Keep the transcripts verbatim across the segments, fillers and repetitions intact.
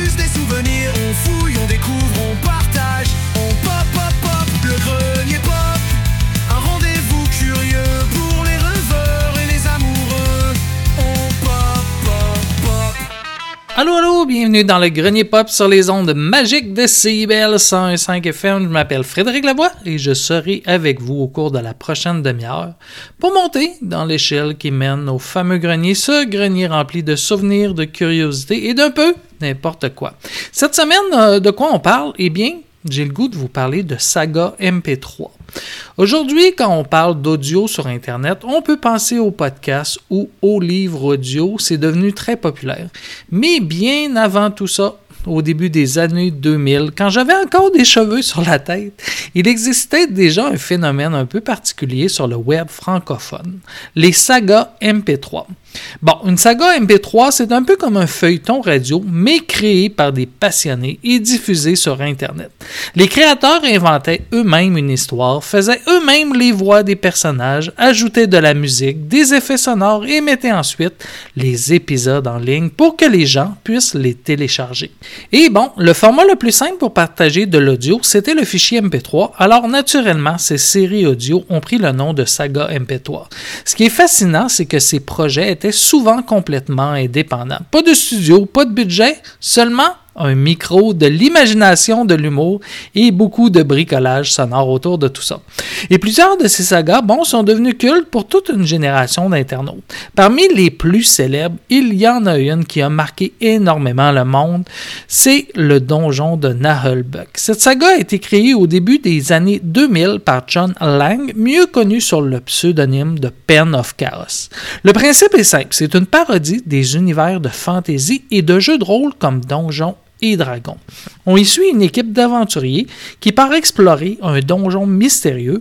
juste des souvenirs. On fouille, on découvre, on partage. On pop, pop, pop, le grenier pop. Un rendez-vous curieux pour les rêveurs et les amoureux. On pop, pop, pop. Allô, allô, bienvenue dans le Grenier Pop sur les ondes magiques de C I B L cent un virgule cinq F M. Je m'appelle Frédéric Lavoie et je serai avec vous au cours de la prochaine demi-heure pour monter dans l'échelle qui mène au fameux grenier, ce grenier rempli de souvenirs, de curiosités et d'un peu n'importe quoi. Cette semaine, de quoi on parle? Eh bien, j'ai le goût de vous parler de saga M P trois. Aujourd'hui, quand on parle d'audio sur Internet, on peut penser au podcast ou aux livres audio, c'est devenu très populaire. Mais bien avant tout ça, au début des années deux mille, quand j'avais encore des cheveux sur la tête, il existait déjà un phénomène un peu particulier sur le web francophone, les sagas M P trois. Bon, une saga M P trois, c'est un peu comme un feuilleton radio, mais créé par des passionnés et diffusé sur Internet. Les créateurs inventaient eux-mêmes une histoire, faisaient eux-mêmes les voix des personnages, ajoutaient de la musique, des effets sonores et mettaient ensuite les épisodes en ligne pour que les gens puissent les télécharger. Et bon, le format le plus simple pour partager de l'audio, c'était le fichier M P trois, alors naturellement, ces séries audio ont pris le nom de saga M P trois. Ce qui est fascinant, c'est que ces projets étaient souvent complètement indépendants. Pas de studio, pas de budget, seulement un micro, de l'imagination, de l'humour et beaucoup de bricolage sonore autour de tout ça. Et plusieurs de ces sagas, bon, sont devenus cultes pour toute une génération d'internautes. Parmi les plus célèbres, il y en a une qui a marqué énormément le monde, c'est le donjon de Naheulbeuk. Cette saga a été créée au début des années deux mille par John Lang, mieux connu sur le pseudonyme de Pen of Chaos. Le principe est simple, c'est une parodie des univers de fantasy et de jeux de rôle comme Donjons et Dragons. On y suit une équipe d'aventuriers qui part explorer un donjon mystérieux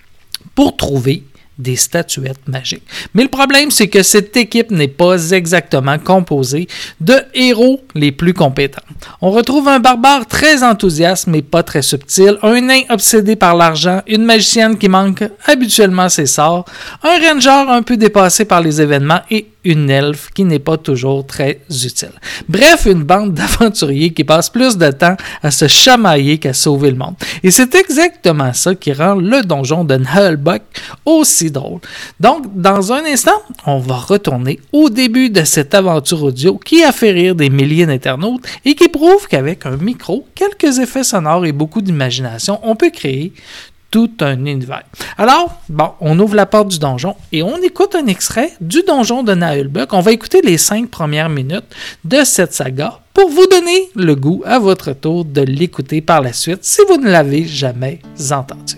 pour trouver des statuettes magiques. Mais le problème, c'est que cette équipe n'est pas exactement composée de héros les plus compétents. On retrouve un barbare très enthousiaste mais pas très subtil, un nain obsédé par l'argent, une magicienne qui manque habituellement ses sorts, un ranger un peu dépassé par les événements et une elfe qui n'est pas toujours très utile. Bref, une bande d'aventuriers qui passent plus de temps à se chamailler qu'à sauver le monde. Et c'est exactement ça qui rend le donjon de Naheulbeuk aussi drôle. Donc, dans un instant, on va retourner au début de cette aventure audio qui a fait rire des milliers d'internautes et qui prouve qu'avec un micro, quelques effets sonores et beaucoup d'imagination, on peut créer tout un univers. Alors, bon, on ouvre la porte du donjon et on écoute un extrait du donjon de Naheulbeuk. On va écouter les cinq premières minutes de cette saga pour vous donner le goût à votre tour de l'écouter par la suite si vous ne l'avez jamais entendu.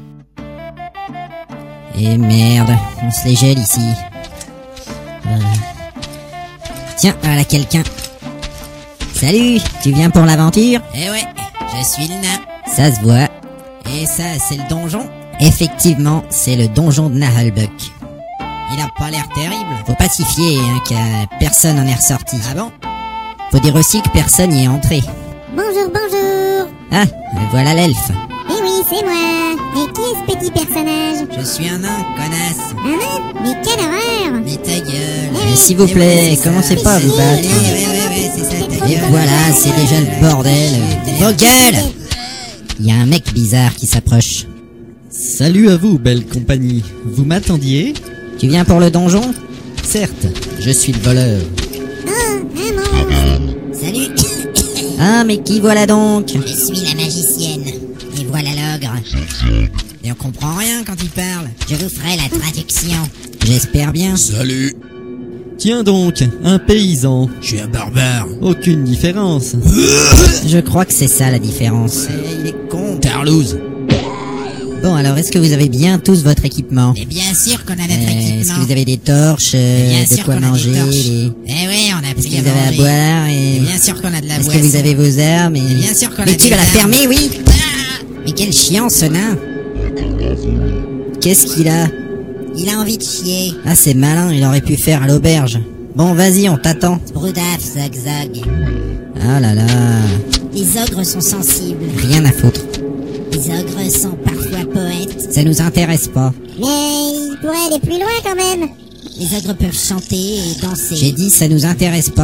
Eh merde, on se les gèle ici. Euh... Tiens, voilà quelqu'un. Salut, tu viens pour l'aventure? Eh ouais, je suis le nain. Ça se voit. Et ça, c'est le donjon? Effectivement, c'est le donjon de Naheulbeuk. Il a pas l'air terrible. Faut pas s'y fier, hein, que personne en est ressorti. Ah bon? Faut dire aussi que personne y est entré. Bonjour, bonjour. Ah, voilà l'elfe. Eh oui, c'est moi. Et qui est ce petit personnage? Je suis un nain, connasse. Un nain? Mais quelle horreur! Mais ta gueule. Mais s'il vous plaît, commencez pas à vous battre. Ouais, ouais, ouais, c'est ça, ta Et gueule. voilà, c'est déjà le bordel. Vos gueules! Il y a un mec bizarre qui s'approche. Salut à vous, belle compagnie. Vous m'attendiez? Tu viens pour le donjon? Certes, je suis le voleur. Oh, un monstre! Salut, Ah, mais qui voilà donc? je suis la magicienne. Et voilà l'ogre. Et on comprend rien quand il parle. Je vous ferai la traduction. J'espère bien. Salut. Tiens donc, un paysan. Je suis un barbare. Aucune différence. Je crois que c'est ça la différence. Eh, il est con. Tarlouse. Bon, alors est-ce que vous avez bien tous votre équipement? Mais bien sûr qu'on a notre Euh, équipement. Est-ce que vous avez des torches, euh, Bien de sûr quoi qu'on a manger des torches. des- Eh oui, on a Est-ce pris que à vous avez à manger. boire et... Et bien sûr qu'on a de la Est-ce boisson. que vous avez vos armes et... Mais bien sûr qu'on a Mais des tu vas la armes. fermer, oui? Ah, Mais quel chiant ce nain! Qu'est-ce qu'il a? il a envie de chier. Ah, c'est malin, il aurait pu faire à l'auberge. Bon, vas-y, on t'attend. Broudaf, zagzag. Ah là là, Les ogres sont sensibles. rien à foutre. Les ogres sont parfois poètes. Ça nous intéresse pas. Mais il pourrait aller plus loin quand même. Les ogres peuvent chanter et danser. J'ai dit ça nous intéresse pas.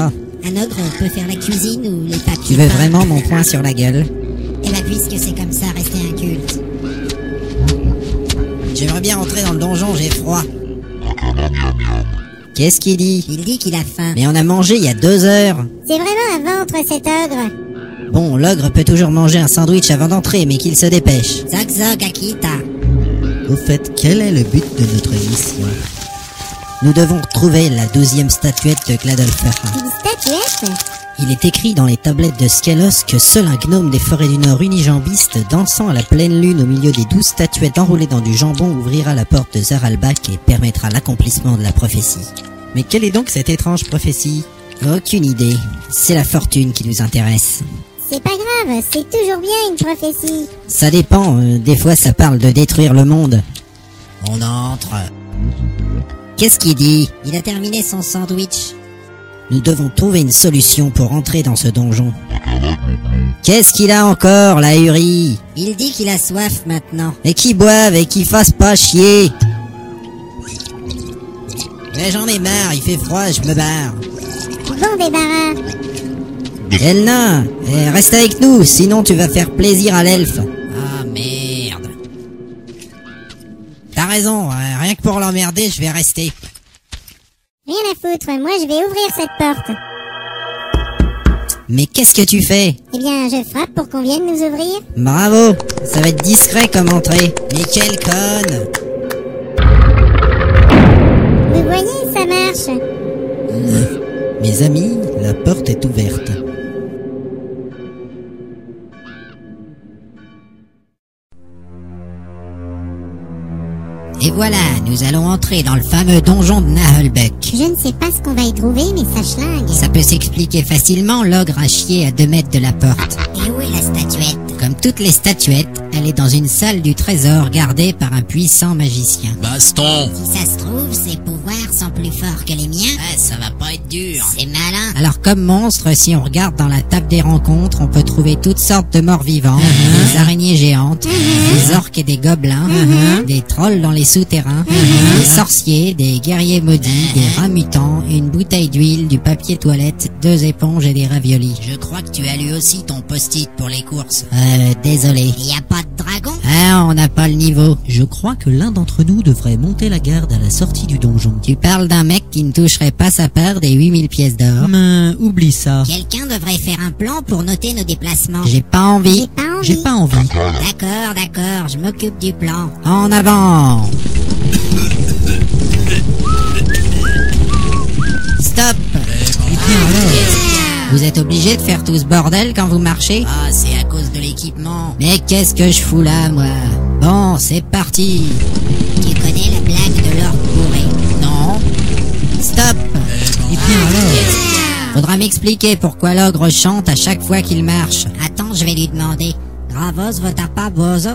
Un ogre peut faire la cuisine ou les papiers. Tu veux peints. vraiment mon poing sur la gueule? Eh ben, puisque c'est comme ça, restez inculte. J'aimerais bien rentrer dans le donjon, j'ai froid. Qu'est-ce qu'il dit? Il dit qu'il a faim. Mais on a mangé il y a deux heures. C'est vraiment un ventre, cet ogre. Bon, l'ogre peut toujours manger un sandwich avant d'entrer, mais qu'il se dépêche. Zog zog Akita. Au fait, quel est le but de notre mission? Nous devons trouver la douzième statuette de Gladolfer. Une statuette? Il est écrit dans les tablettes de Skelos que seul un gnome des forêts du Nord unijambiste, dansant à la pleine lune au milieu des douze statuettes enroulées dans du jambon, ouvrira la porte de Zaralbak et permettra l'accomplissement de la prophétie. Mais quelle est donc cette étrange prophétie? Aucune idée. C'est la fortune qui nous intéresse. C'est pas grave, c'est toujours bien une prophétie. Ça dépend, euh, des fois ça parle de détruire le monde. On entre. Qu'est-ce qu'il dit? Il a terminé son sandwich. Nous devons trouver une solution pour entrer dans ce donjon. Qu'est-ce qu'il a encore, la Uri? Il dit qu'il a soif maintenant. Et qui boive et qui fasse pas chier. Mais j'en ai marre, il fait froid, je me barre. Bon débarras. Eh le nain, eh, reste avec nous, sinon tu vas faire plaisir à l'elfe. Ah merde. T'as raison, hein, rien que pour l'emmerder, je vais rester. Rien à foutre, moi je vais ouvrir cette porte. Mais qu'est-ce que tu fais? Eh bien, je frappe pour qu'on vienne nous ouvrir. Bravo, ça va être discret comme entrée. Mais quelle conne! Vous voyez, ça marche. Mes amis, la porte est ouverte. Et voilà, nous allons entrer dans le fameux donjon de Nahelbuck. Je ne sais pas ce qu'on va y trouver, mais ça schlingue. Ça peut s'expliquer facilement, l'ogre a chié à deux mètres de la porte. Et où est la statuette? Comme toutes les statuettes, elle est dans une salle du trésor gardée par un puissant magicien. Baston! Si ça se trouve, ses pouvoirs sont plus forts que les miens. Ouais, ça va pas être dur. C'est malin. Alors comme monstre, si on regarde dans la table des rencontres, on peut trouver toutes sortes de morts vivants, uh-huh. des araignées géantes, uh-huh. des orques et des gobelins, uh-huh. des trolls dans les souterrains, uh-huh. des sorciers, des guerriers maudits, uh-huh. des rats mutants, une bouteille d'huile, du papier toilette, deux éponges et des raviolis. Je crois que tu as lu aussi ton post-it pour les courses. Euh, désolé. Y a pas de dragon? Ah, on n'a pas le niveau. Je crois que l'un d'entre nous devrait monter la garde à la sortie du donjon. Tu parles d'un mec qui ne toucherait pas sa part des huit mille pièces d'or. Mais oublie ça. Quelqu'un devrait faire un plan pour noter nos déplacements. J'ai pas envie. J'ai pas envie. J'ai pas envie. D'accord, d'accord, je m'occupe du plan. En avant. Stop. Eh bien alors. Vous êtes obligé de faire tout ce bordel quand vous marchez? Ah, c'est à cause de l'équipement. Mais qu'est-ce que je fous là, moi? Bon, c'est parti. Tu connais la blague de l'orque bourré? Non. Stop. Eh bien alors. Faudra m'expliquer pourquoi l'ogre chante à chaque fois qu'il marche. Attends, je vais lui demander. Gravos votapa bozo?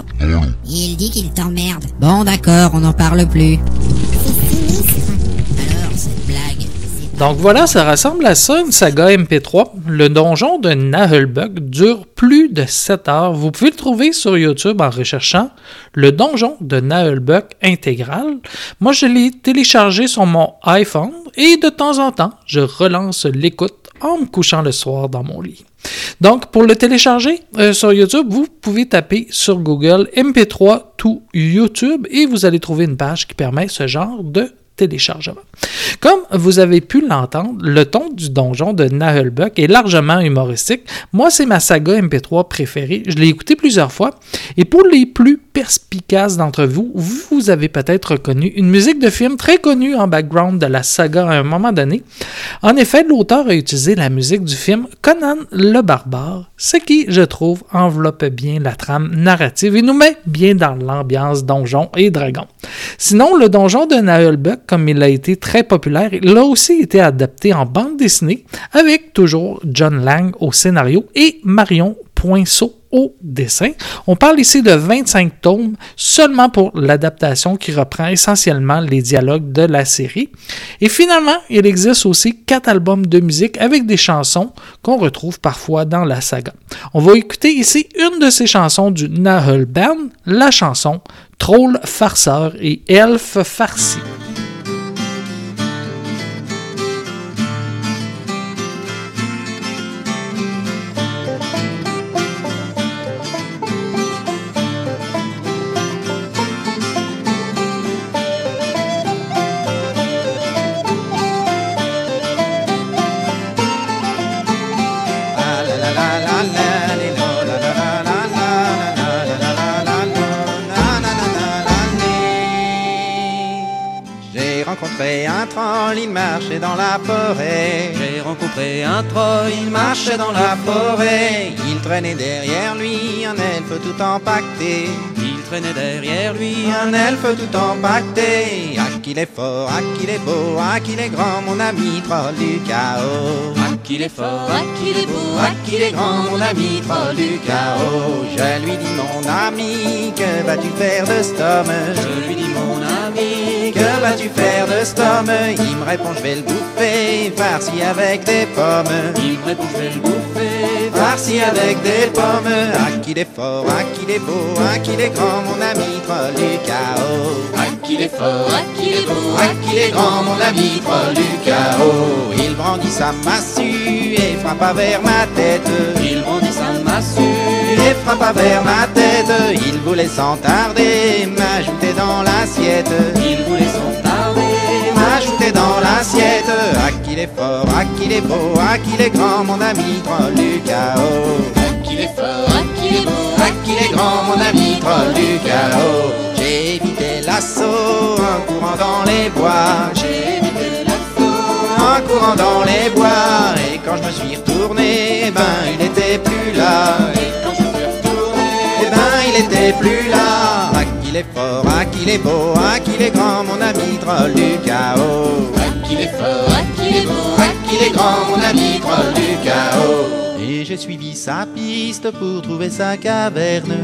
Il dit qu'il t'emmerde. Bon, d'accord, on n'en parle plus. C'est sinistre. Alors, cette blague, c'est pas... Donc voilà, ça ressemble à ça, une saga M P trois. Le donjon de Nahelbuck dure plus de sept heures. Vous pouvez le trouver sur YouTube en recherchant le donjon de Nahelbuck intégral. Moi, je l'ai téléchargé sur mon iPhone et de temps en temps, je relance l'écoute en me couchant le soir dans mon lit. Donc, pour le télécharger euh, sur YouTube, vous pouvez taper sur Google M P trois to YouTube et vous allez trouver une page qui permet ce genre de téléchargement. Comme vous avez pu l'entendre, le ton du donjon de Nahelbuck est largement humoristique. Moi, c'est ma saga M P trois préférée. Je l'ai écouté plusieurs fois. Et pour les plus perspicaces d'entre vous, vous avez peut-être reconnu une musique de film très connue en background de la saga à un moment donné. En effet, l'auteur a utilisé la musique du film Conan le Barbare, ce qui, je trouve, enveloppe bien la trame narrative et nous met bien dans l'ambiance donjon et dragon. Sinon, le donjon de Nahelbuck, comme il a été très populaire, il a aussi été adapté en bande dessinée avec toujours John Lang au scénario et Marion Poinceau au dessin. On parle ici de vingt-cinq tomes seulement pour l'adaptation qui reprend essentiellement les dialogues de la série. Et finalement, il existe aussi quatre albums de musique avec des chansons qu'on retrouve parfois dans la saga. On va écouter ici une de ces chansons du Nahel Band, la chanson Troll farceur et Elfe farci. rencontré un troll, il marchait dans la forêt. J'ai rencontré un troll, Il marchait dans la forêt, il traînait derrière lui un elfe tout empaqueté. il traînait derrière lui Un elfe tout empaqueté. Ah qu'il est fort, ah qu'il est beau, ah qu'il est grand, mon ami troll du chaos. Ah qu'il est fort, ah qu'il est beau, Ah qu'il est grand, mon ami troll du chaos. Je lui dis mon ami, que vas-tu faire de cet homme? Je lui dis mon ami, Que vas-tu faire de cet homme? Il me répond je vais le bouffer, farci avec des pommes. il me répond je vais le bouffer, Farci avec des pommes. Ah qu'il est fort, ah qu'il est beau, ah qu'il est grand, mon ami troll du chaos. ah qu'il est fort, ah qu'il est beau, Ah qu'il est grand, mon ami troll du chaos. Il brandit sa massue et frappa vers ma tête. il brandit sa massue, Et frappa vers ma tête. Il voulait sans tarder m'ajouter dans l'assiette. il voulait sans tarder M'ajouter dans l'assiette. Ah qu'il est fort, ah qu'il est beau, ah qu'il est grand, mon ami troll du chaos. ah qu'il est fort, ah qu'il est beau, Ah qu'il est grand, mon ami troll du chaos. J'ai évité l'assaut en courant dans les bois. j'ai évité l'assaut, En courant dans les bois. Et quand je me suis retourné, ben il n'était plus là. et quand je suis retourné, Eh ben il était plus là. Ah qu'il est fort, ah qu'il est beau, ah qu'il est grand, mon ami troll du chaos. ah qu'il est fort, ah qu'il est beau, Ah qu'il est grand, mon ami troll du chaos. Et j'ai suivi sa piste pour trouver sa caverne.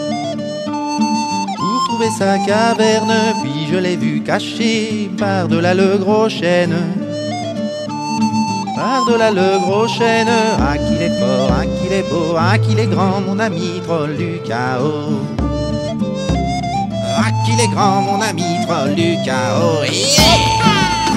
Pour trouver sa caverne, puis je l'ai vu caché par-delà le gros chêne. Par-delà le gros chêne. Ah qu'il est fort, ah qu'il est beau, ah qu'il est grand, mon ami troll du chaos. Ah qu'il est grand, mon ami troll du chaos. Yeah!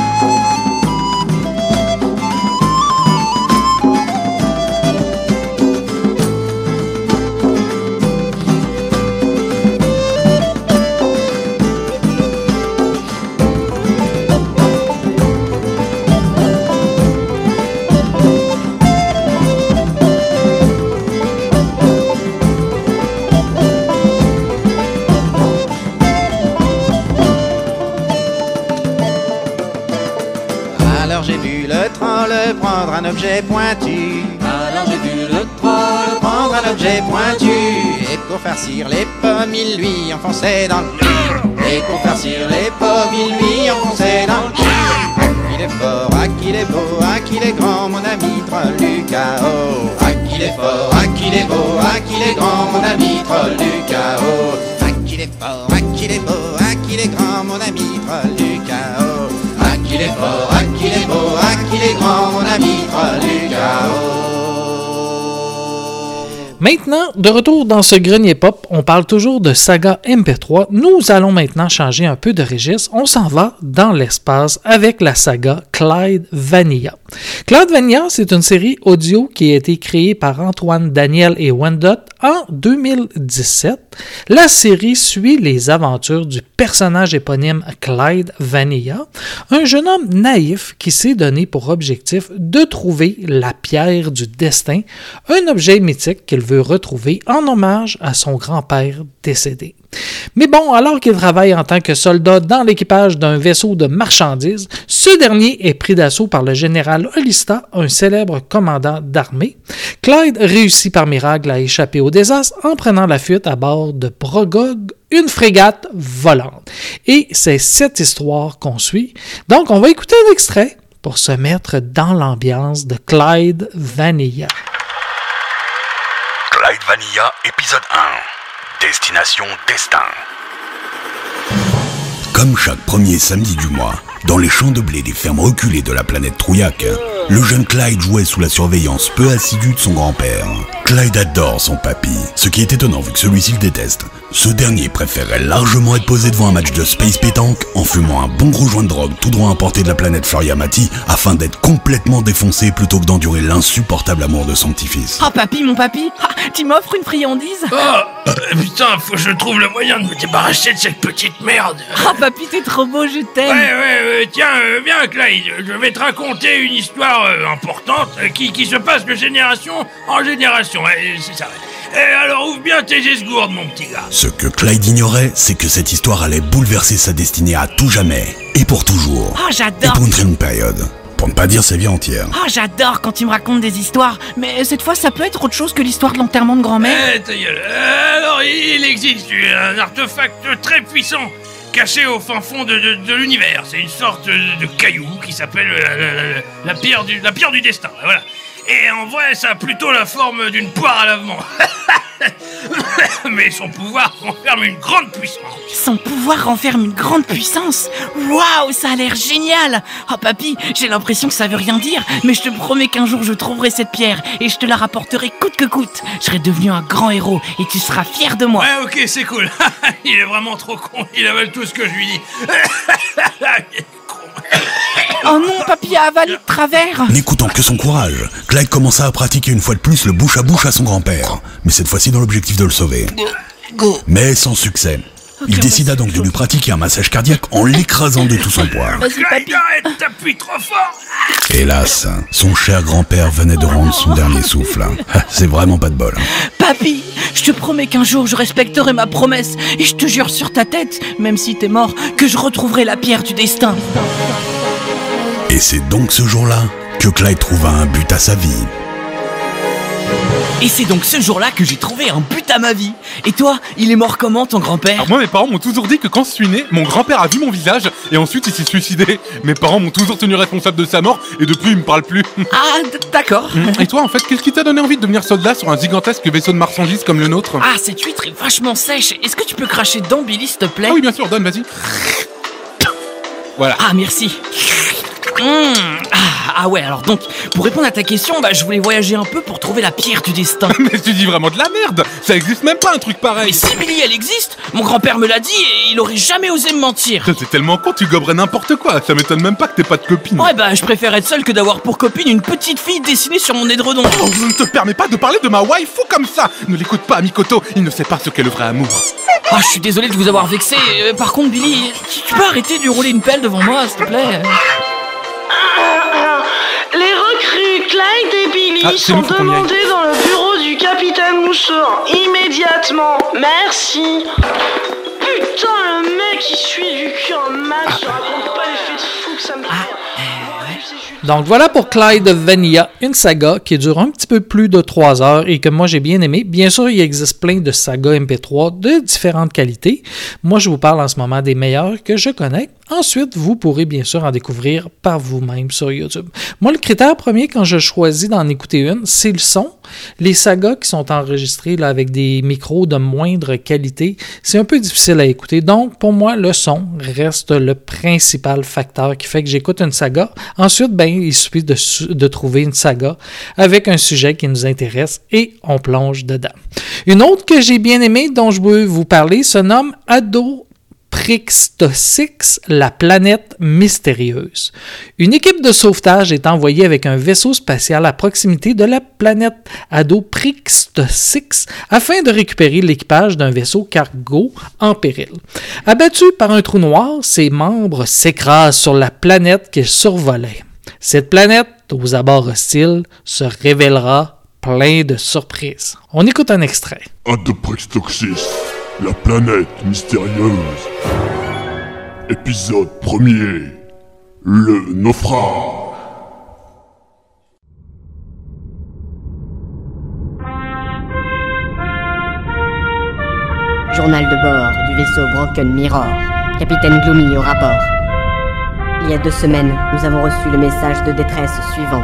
Alors j'ai vu le troll prendre un objet pointu. alors j'ai vu le troll Prendre un objet pointu. Et pour farcir les pommes, il lui enfonçait dans le... Et pour farcir les pommes, il lui enfonçait dans le... Il est fort, ah qu'il est beau, ah qu'il est grand, mon ami troll du chaos. Ah qu'il est fort, ah qu'il est beau, ah qu'il est grand, mon ami troll du chaos. Ah qu'il est fort, ah qu'il est beau, ah qu'il est grand, mon ami troll du chaos. Ah qu'il est fort, ah qu'il est beau, ah qu'il est grand, mon ami troll du chaos. Maintenant, de retour dans ce grenier pop, on parle toujours de saga M P trois. Nous allons maintenant changer un peu de registre. On s'en va dans l'espace avec la saga Clyde Vanilla. Clyde Vanilla, c'est une série audio qui a été créée par Antoine Daniel et Wendot en deux mille dix-sept. La série suit les aventures du personnage éponyme Clyde Vanilla, un jeune homme naïf qui s'est donné pour objectif de trouver la pierre du destin, un objet mythique qu'il veut retrouver en hommage à son grand-père décédé. Mais bon, alors qu'il travaille en tant que soldat dans l'équipage d'un vaisseau de marchandises, ce dernier est pris d'assaut par le général Olista, un célèbre commandant d'armée. Clyde réussit par miracle à échapper au désastre en prenant la fuite à bord de Brogog, une frégate volante. Et c'est cette histoire qu'on suit. Donc, on va écouter un extrait pour se mettre dans l'ambiance de Clyde Vanilla. Clyde Vanilla, épisode un. Destination Destin. Comme chaque premier samedi du mois, dans les champs de blé des fermes reculées de la planète Trouillac, le jeune Clyde jouait sous la surveillance peu assidue de son grand-père. Clyde adore son papy, ce qui est étonnant vu que celui-ci le déteste. Ce dernier préférerait largement être posé devant un match de Space Pétanque en fumant un bon gros joint de drogue tout droit importé de la planète Floriamati afin d'être complètement défoncé plutôt que d'endurer l'insupportable amour de son petit-fils. Oh papy, mon papy, ah, tu m'offres une friandise? Oh, euh, putain, faut que je trouve le moyen de me débarrasser de cette petite merde. Oh papy, t'es trop beau, je t'aime. Ouais, ouais, ouais, tiens, euh, viens Clyde, je vais te raconter une histoire euh, importante euh, qui, qui se passe de génération en génération, ouais, c'est ça. Eh alors ouvre bien tes esgourdes, mon petit gars. Ce que Clyde ignorait, c'est que cette histoire allait bouleverser sa destinée à tout jamais, et pour toujours. Oh, Et j'adore. pour une très longue période. Pour ne pas dire sa vie entière. Oh, j'adore quand tu me racontes des histoires. Mais cette fois, ça peut être autre chose que l'histoire de l'enterrement de grand-mère. Eh, ta gueule. Alors, il existe un artefact très puissant, caché au fin fond de, de, de l'univers. C'est une sorte de, de caillou qui s'appelle la, la, la, la, pierre du, la pierre du destin. Voilà. Et en vrai, ça a plutôt la forme d'une poire à lavement. Mais son pouvoir renferme une grande puissance. Son pouvoir renferme une grande puissance. Waouh, ça a l'air génial. Oh papy, j'ai l'impression que ça veut rien dire, mais je te promets qu'un jour je trouverai cette pierre et je te la rapporterai coûte que coûte. Je serai devenu un grand héros et tu seras fier de moi. Ouais, ok, c'est cool. Il est vraiment trop con. Il avale tout ce que je lui dis. Oh non, papy a avalé de travers. N'écoutant que son courage, Clyde commença à pratiquer une fois de plus le bouche à bouche à son grand-père, mais cette fois-ci dans l'objectif de le sauver. Mais sans succès. Il décida donc de lui pratiquer un massage cardiaque en l'écrasant de tout son poids. Vas-y, papy. Arrête, t'appuies trop fort. Hélas, son cher grand-père venait de rendre son dernier souffle. C'est vraiment pas de bol. Papy, je te promets qu'un jour je respecterai ma promesse et je te jure sur ta tête, même si t'es mort, que je retrouverai la pierre du destin. Et c'est donc ce jour-là que Clyde trouva un but à sa vie. Et c'est donc ce jour-là que j'ai trouvé un but à ma vie. Et toi, il est mort comment, ton grand-père? Alors moi, mes parents m'ont toujours dit que quand je suis né, mon grand-père a vu mon visage et ensuite il s'est suicidé. Mes parents m'ont toujours tenu responsable de sa mort et depuis ils me parlent plus. Ah, d- d'accord. Et toi, en fait, qu'est-ce qui t'a donné envie de devenir soldat sur un gigantesque vaisseau de marchandises comme le nôtre? Ah, cette huître est vachement sèche. Est-ce que tu peux cracher dedans, Billy, s'il te plaît? Ah oui, bien sûr, donne, vas-y. Voilà. Ah, merci. Mmh. Ah, ah ouais, alors donc, pour répondre à ta question, bah je voulais voyager un peu pour trouver la pierre du destin. Mais tu dis vraiment de la merde. Ça existe même pas un truc pareil. Mais si Billy, elle existe, mon grand-père me l'a dit et il aurait jamais osé me mentir. Ça, c'est tellement con, tu goberais n'importe quoi. Ça m'étonne même pas que t'aies pas de copine. Ouais bah je préfère être seul que d'avoir pour copine une petite fille dessinée sur mon édredon. Oh, je ne te permets pas de parler de ma waifu comme ça. Ne l'écoute pas, Mikoto, il ne sait pas ce qu'est le vrai amour. Ah, je suis désolé de vous avoir vexé. Euh, par contre, Billy, tu, tu peux arrêter de lui rouler une pelle devant moi, s'il te plaît? Les recrues Clyde et Billy Ah, c'est sont nous, faut qu'on y aille. demandés dans le bureau du capitaine Moussour. Immédiatement. Merci. Putain, le mec, il suit du cul en maths. Je raconte pas l'effet de fou que ça me fait. Donc voilà pour Clyde of Vanilla, une saga qui dure un petit peu plus de trois heures et que moi j'ai bien aimé. Bien sûr, il existe plein de sagas M P trois de différentes qualités. Moi, je vous parle en ce moment des meilleurs que je connais. Ensuite, vous pourrez bien sûr en découvrir par vous-même sur YouTube. Moi, le critère premier quand je choisis d'en écouter une, c'est le son. Les sagas qui sont enregistrées là, avec des micros de moindre qualité, c'est un peu difficile à écouter. Donc, pour moi, le son reste le principal facteur qui fait que j'écoute une saga. Ensuite, ben, il suffit de, de trouver une saga avec un sujet qui nous intéresse et on plonge dedans. Une autre que j'ai bien aimée, dont je veux vous parler, se nomme Ado Prixtosix, la planète mystérieuse. Une équipe de sauvetage est envoyée avec un vaisseau spatial à proximité de la planète Ado Prixtosix afin de récupérer l'équipage d'un vaisseau cargo en péril. Abattu par un trou noir, ses membres s'écrasent sur la planète qu'ils survolaient. Cette planète, aux abords hostiles, se révélera plein de surprises. On écoute un extrait. Ado Prixtosix, la planète mystérieuse. Épisode premier. Le naufrage. Journal de bord du vaisseau Broken Mirror. Capitaine Gloomy au rapport. Il y a deux semaines, nous avons reçu le message de détresse suivant.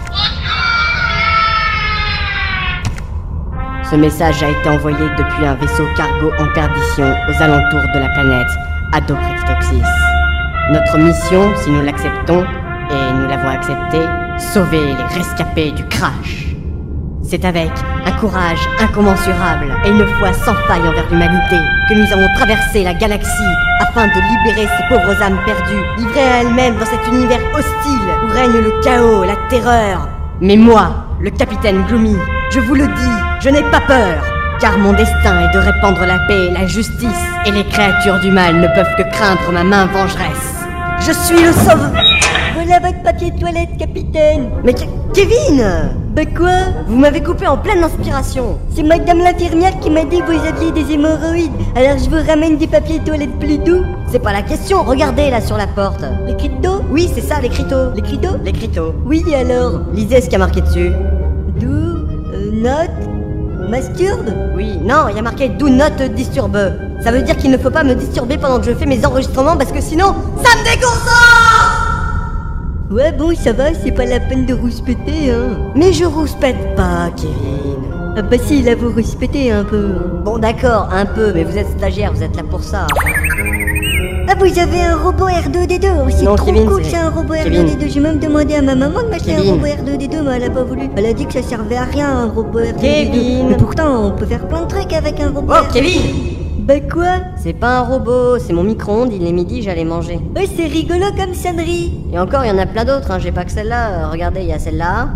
Ce message a été envoyé depuis un vaisseau cargo en perdition aux alentours de la planète Ado Prixtosix. Notre mission, si nous l'acceptons, et nous l'avons accepté, sauver les rescapés du crash. C'est avec un courage incommensurable et une foi sans faille envers l'humanité que nous avons traversé la galaxie afin de libérer ces pauvres âmes perdues, livrées à elles-mêmes dans cet univers hostile où règne le chaos et la terreur. Mais moi, le capitaine Gloomy, je vous le dis, je n'ai pas peur, car mon destin est de répandre la paix et la justice, et les créatures du mal ne peuvent que craindre ma main vengeresse. Je suis le sauveur. Voilà votre papier de toilette, capitaine. Mais Ke- Kevin, Bah quoi? Vous m'avez coupé en pleine inspiration. C'est madame l'infirmière qui m'a dit que vous aviez des hémorroïdes. Alors je vous ramène des papiers toilettes plus doux. C'est pas la question, regardez là sur la porte. L'écriteau? Oui, c'est ça, l'écriteau. L'écriteau? L'écriteau. Oui, alors? Lisez ce qu'il y a marqué dessus. Do euh, not masturbe? Oui, non, il y a marqué do not disturb. Ça veut dire qu'il ne faut pas me disturber pendant que je fais mes enregistrements parce que sinon, ça me déconcentre! Ouais, bon, ça va, c'est pas la peine de rouspéter, hein. Mais je rouspète pas, Kevin. Ah bah si, là vous rouspétez un peu. Bon d'accord, un peu, mais vous êtes stagiaire, vous êtes là pour ça. Ah, vous avez un robot R deux D deux. C'est non, trop Kevin, cool, c'est c'est un robot Kevin. R deux D deux. J'ai même demandé à ma maman de m'acheter un Kevin. robot R deux D deux, mais elle a pas voulu. Elle a dit que ça servait à rien, un robot R deux D deux. Kevin. Mais pourtant, on peut faire plein de trucs avec un robot. Oh, R deux D deux. Kevin. Bah quoi? C'est pas un robot, c'est mon micro-ondes, il est midi, j'allais manger. Ouais, c'est rigolo comme sonnerie. Et encore, il y en a plein d'autres, hein. J'ai pas que celle-là. Euh, regardez, il y a celle-là.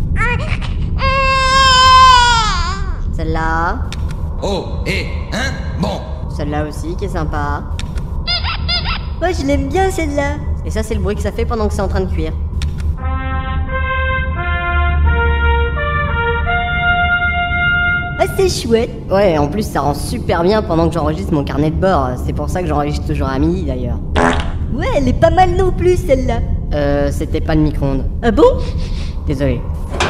Celle-là. Oh, et, hein, bon. Celle-là aussi, qui est sympa. Ouais, je l'aime bien celle-là. Et ça, c'est le bruit que ça fait pendant que c'est en train de cuire. Ah, c'est chouette. Ouais, en plus, ça rend super bien pendant que j'enregistre mon carnet de bord. C'est pour ça que j'enregistre toujours à midi, d'ailleurs. Ouais, elle est pas mal non plus, celle-là. Euh, c'était pas le micro-ondes. Ah bon? Désolé.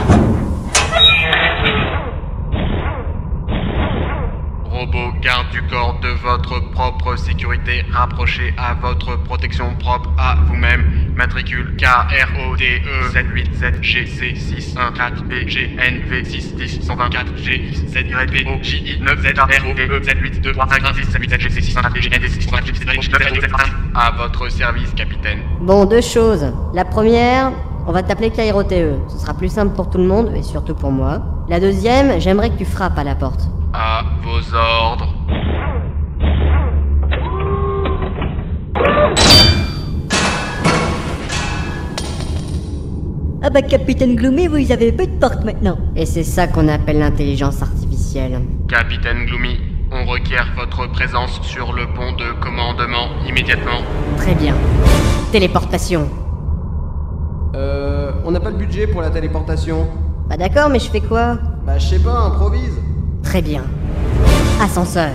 Robot garde du corps de votre propre sécurité, rapproché à votre protection propre à vous-même. Matricule K R O D E sept huit Z G C six un quatre B G N V six dix cent vingt-quatre G Z Y P O J I neuf Z A R O D E sept huit deux trois cinq un six sept huit Z G C six un quatre B G N V six cent vingt-quatre G à votre service, capitaine. Bon, deux choses. La première, on va t'appeler K R O T E. Ce sera plus simple pour tout le monde, et surtout pour moi. La deuxième, j'aimerais que tu frappes à la porte. À vos ordres. Ah bah, Capitaine Gloomy, vous avez peu de porte maintenant. Et c'est ça qu'on appelle l'intelligence artificielle. Capitaine Gloomy, on requiert votre présence sur le pont de commandement immédiatement. Très bien. Téléportation. Euh... On n'a pas le budget pour la téléportation. Bah d'accord, mais je fais quoi? Bah je sais pas, improvise. Très bien. Ascenseur.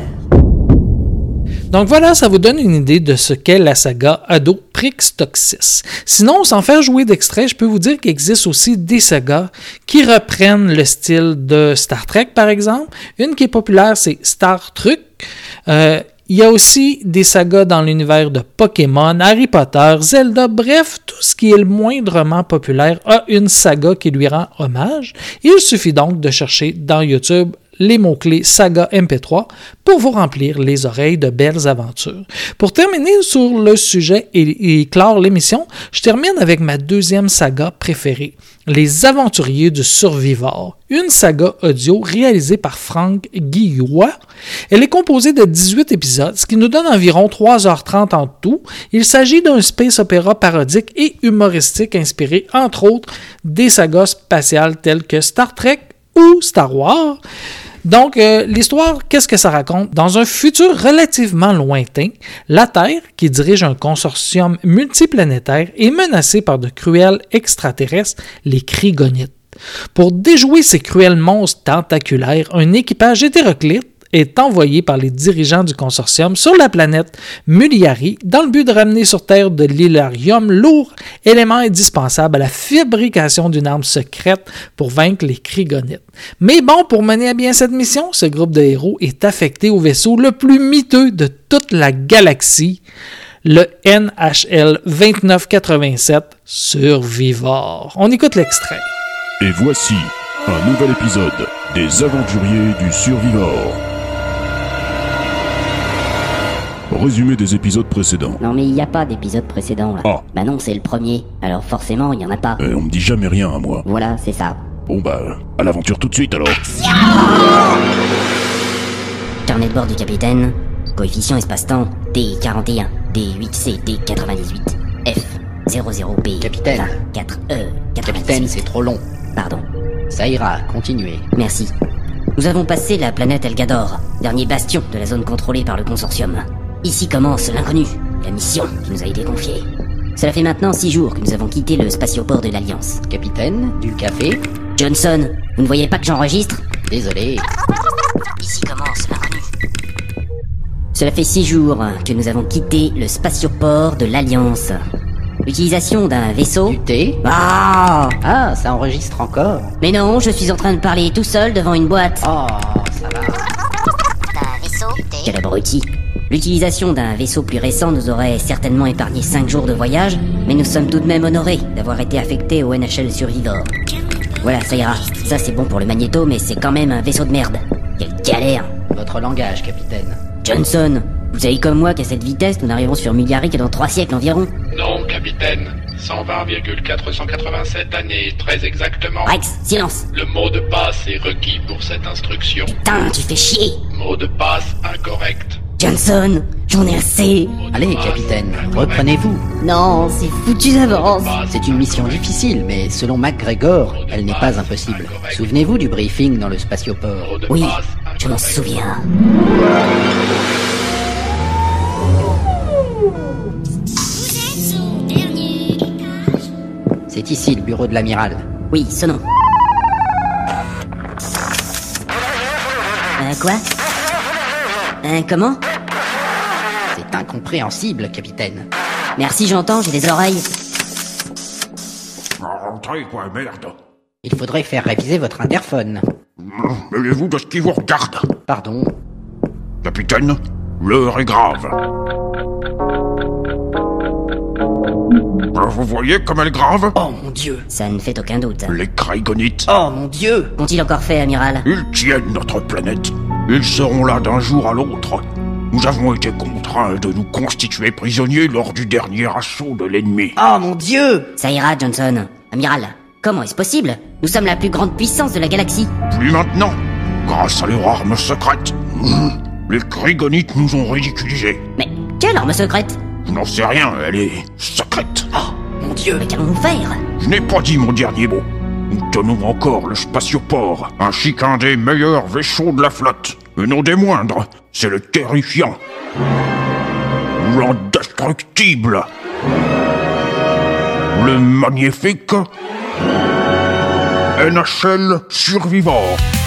Donc voilà, ça vous donne une idée de ce qu'est la saga Adoprix-Toxis. Sinon, sans faire jouer d'extrait, je peux vous dire qu'il existe aussi des sagas qui reprennent le style de Star Trek, par exemple. Une qui est populaire, c'est Star Trek. Euh, il y a aussi des sagas dans l'univers de Pokémon, Harry Potter, Zelda, bref, tout ce qui est le moindrement populaire a une saga qui lui rend hommage. Il suffit donc de chercher dans YouTube les mots-clés saga M P trois pour vous remplir les oreilles de belles aventures. Pour terminer sur le sujet et, et clore l'émission, je termine avec ma deuxième saga préférée, Les Aventuriers du Survivor, une saga audio réalisée par Franck Guillois. Elle est composée de dix-huit épisodes, ce qui nous donne environ trois heures trente en tout. Il s'agit d'un space opéra parodique et humoristique inspiré, entre autres, des sagas spatiales telles que Star Trek ou Star Wars. Donc, euh, l'histoire, qu'est-ce que ça raconte? Dans un futur relativement lointain, la Terre, qui dirige un consortium multiplanétaire, est menacée par de cruels extraterrestres, les Krygonites. Pour déjouer ces cruels monstres tentaculaires, un équipage hétéroclite est envoyé par les dirigeants du consortium sur la planète Muliari dans le but de ramener sur Terre de l'hélarium lourd, élément indispensable à la fabrication d'une arme secrète pour vaincre les Krygonites. Mais bon, pour mener à bien cette mission, ce groupe de héros est affecté au vaisseau le plus miteux de toute la galaxie, le N H L vingt-neuf quatre-vingt-sept Survivor. On écoute l'extrait. Et voici un nouvel épisode des Aventuriers du Survivor. Résumé des épisodes précédents. Non mais il n'y a pas d'épisode précédent là. Ah. Bah non, c'est le premier. Alors forcément, il n'y en a pas. Euh, on me dit jamais rien à moi. Voilà, c'est ça. Bon bah, à l'aventure tout de suite alors. Carnet de bord du capitaine. Coefficient espace-temps D quarante et un, D huit C, D quatre-vingt-dix-huit, F zéro zéro B. Capitaine. quatre E. Capitaine, c'est trop long. Pardon. Ça ira, continuez. Merci. Nous avons passé la planète Elgador, dernier bastion de la zone contrôlée par le consortium. Ici commence l'inconnu, la mission qui nous a été confiée. Cela fait maintenant six jours que nous avons quitté le spatioport de l'Alliance. Capitaine, du café? Johnson, vous ne voyez pas que j'enregistre? Désolé. Ici commence l'inconnu. Cela fait six jours que nous avons quitté le spatioport de l'Alliance. L'utilisation d'un vaisseau... Du thé? Ah Ah, ça enregistre encore? Mais non, je suis en train de parler tout seul devant une boîte. Oh, ça va. Un vaisseau, thé. Quel abruti. L'utilisation d'un vaisseau plus récent nous aurait certainement épargné cinq jours de voyage, mais nous sommes tout de même honorés d'avoir été affectés au N H L Survivor. Voilà, ça ira. Ça c'est bon pour le magnéto, mais c'est quand même un vaisseau de merde. Quelle galère. Votre langage, capitaine. Johnson, vous savez comme moi qu'à cette vitesse, nous n'arrivons sur Milliari que dans trois siècles environ. Non, capitaine. cent vingt virgule quatre cent quatre-vingt-sept années, très exactement. Rex, silence. Le mot de passe est requis pour cette instruction. Putain, tu fais chier. Mot de passe incorrect. Johnson, j'en ai assez. Allez, capitaine, reprenez-vous. Non, c'est foutu d'avance. C'est une mission difficile, mais selon MacGregor, elle n'est pas impossible. Souvenez-vous du briefing dans le spatioport. Oui, je m'en souviens. C'est ici le bureau de l'amiral. Oui, sonnons. Euh, quoi Euh, comment C'est incompréhensible, capitaine. Merci, j'entends, j'ai des oreilles. Rentrez, quoi, merde. Il faudrait faire réviser votre interphone. Mêlez-vous de ce qui vous regarde. Pardon. Capitaine, l'heure est grave. Vous voyez comme elle est grave? Oh mon Dieu. Ça ne fait aucun doute. Les Krygonites. Oh mon Dieu. Qu'ont-ils encore fait, amiral? Ils tiennent notre planète. Ils seront là d'un jour à l'autre. Nous avons été contraints de nous constituer prisonniers lors du dernier assaut de l'ennemi. Oh mon Dieu. Ça ira, Johnson. Amiral, comment est-ce possible? Nous sommes la plus grande puissance de la galaxie. Plus maintenant, grâce à leur arme secrète. Les Krygonites nous ont ridiculisés. Mais quelle arme secrète? Je n'en sais rien, elle est secrète. Oh, mon Dieu. Mais qu'allons-nous faire? Je n'ai pas dit mon dernier mot. Nous tenons encore le spatioport, ainsi qu'un des meilleurs vaisseaux de la flotte. Et non des moindres, c'est le terrifiant. L'indestructible. Le magnifique N H L Survivor.